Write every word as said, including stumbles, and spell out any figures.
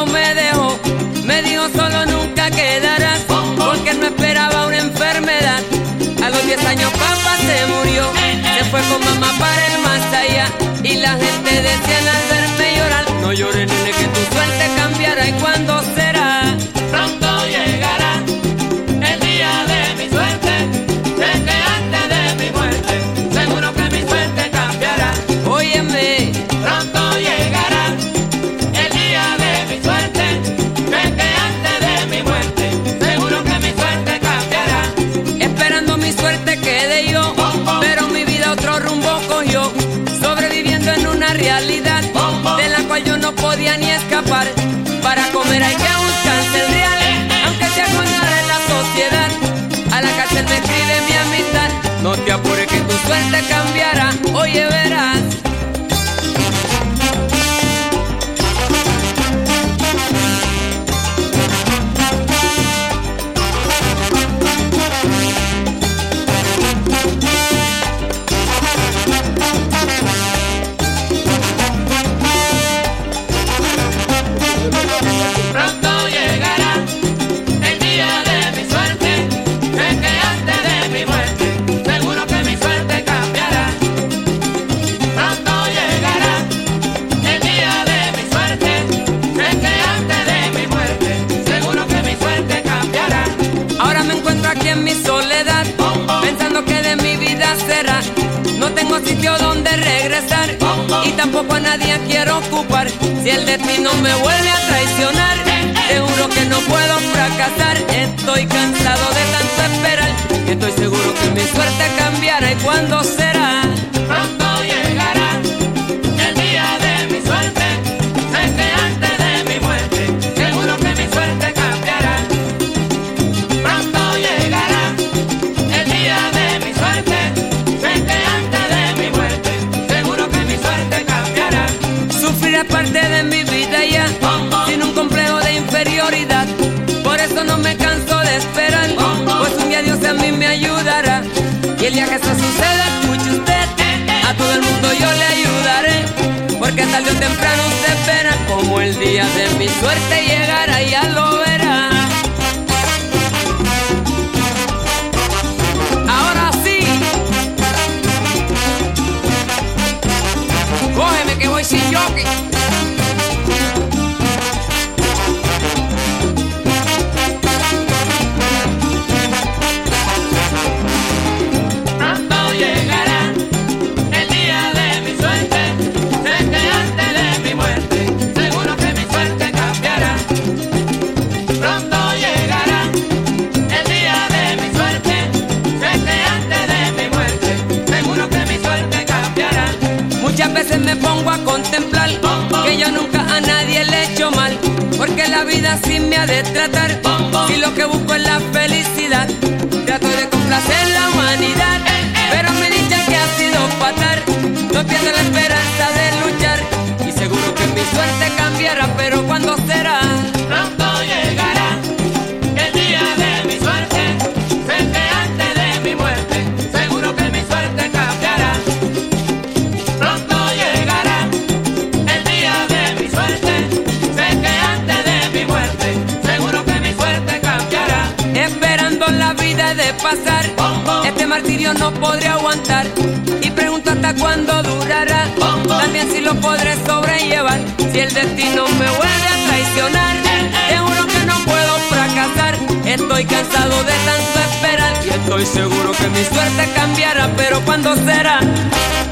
no me dejó, me dijo solo nunca quedarás, porque él no esperaba una enfermedad. A los diez años papá se murió, se fue con mamá para el más allá, y la gente decía al verme llorar: no llores, nene, que tu suerte cambiará. ¿Y cuándo será? Pronto llegará el día de mi suerte, sé que antes de mi muerte, seguro que mi suerte cambiará. Óyeme, pronto llegará el día de mi suerte, sé que antes de mi muerte, seguro que mi suerte cambiará. Esperando mi suerte quedé yo, pero mi vida otro rumbo cogió, sobreviviendo en una realidad de la cual yo no podía ni escapar. Para comer hay que buscarse el real, aunque sea con nada en la sociedad. A la cárcel me escribe mi amistad: no te apures que tu suerte cambiará, oye verás. Pronto llegará el día de mi suerte, sé que antes de mi muerte, seguro que mi suerte cambiará. Pronto llegará el día de mi suerte, sé que antes de mi muerte, seguro que mi suerte cambiará. Ahora me encuentro aquí en mi soledad, pensando que de mi vida será. No tengo sitio donde regresar, y tampoco a nadie quiero ocupar. Si el destino me vuelve a traicionar, te juro que no puedo fracasar. Estoy cansado de tanto esperar, y estoy seguro que mi suerte cambiará. ¿Y cuándo será? Pronto llegará el día de mi suerte, sé que antes de mi muerte, seguro que mi suerte cambiará. Pronto llegará el día de mi suerte, sé que antes de mi muerte, seguro que mi suerte cambiará. Sufriré parte de mi vida ya, sin un complejo de inferioridad. Por eso no me canso de esperar, pues un día Dios a mí me ayudará. Y el día que eso suceda, escuche usted, a todo el mundo yo le ayudaré, porque tarde o temprano usted verá como el día de mi suerte llegará, ya lo verá. Ahora sí, cógeme que voy sin jockey. Pronto llegará el día de mi suerte, sé que antes de mi muerte, seguro que mi suerte cambiará. Pronto llegará el día de mi suerte, sé que antes de mi muerte, seguro que mi suerte cambiará. Muchas veces me pongo a contemplar que yo nunca a nadie le he hecho mal, porque la vida así me ha de tratar. Si lo que busco es la felicidad, trato de complacer la humanidad, pero me dicen que ha sido fatal. No pierdo la esperanza de luchar, y seguro que mi suerte cambiará, pero ¿cuándo será? Pronto llegará el día de mi suerte, sé que antes de mi muerte, seguro que mi suerte cambiará. Pronto llegará el día de mi suerte, sé que antes de mi muerte, seguro que mi suerte cambiará. Esperando la vida de pasar, este martirio no podré aguantar, y pregunto hasta cuándo durará, también si lo podré sobrellevar. Si el destino me vuelve a traicionar, te juro que no puedo fracasar. Estoy cansado de tanto esperar, y estoy seguro que mi suerte cambiará, pero ¿cuándo será?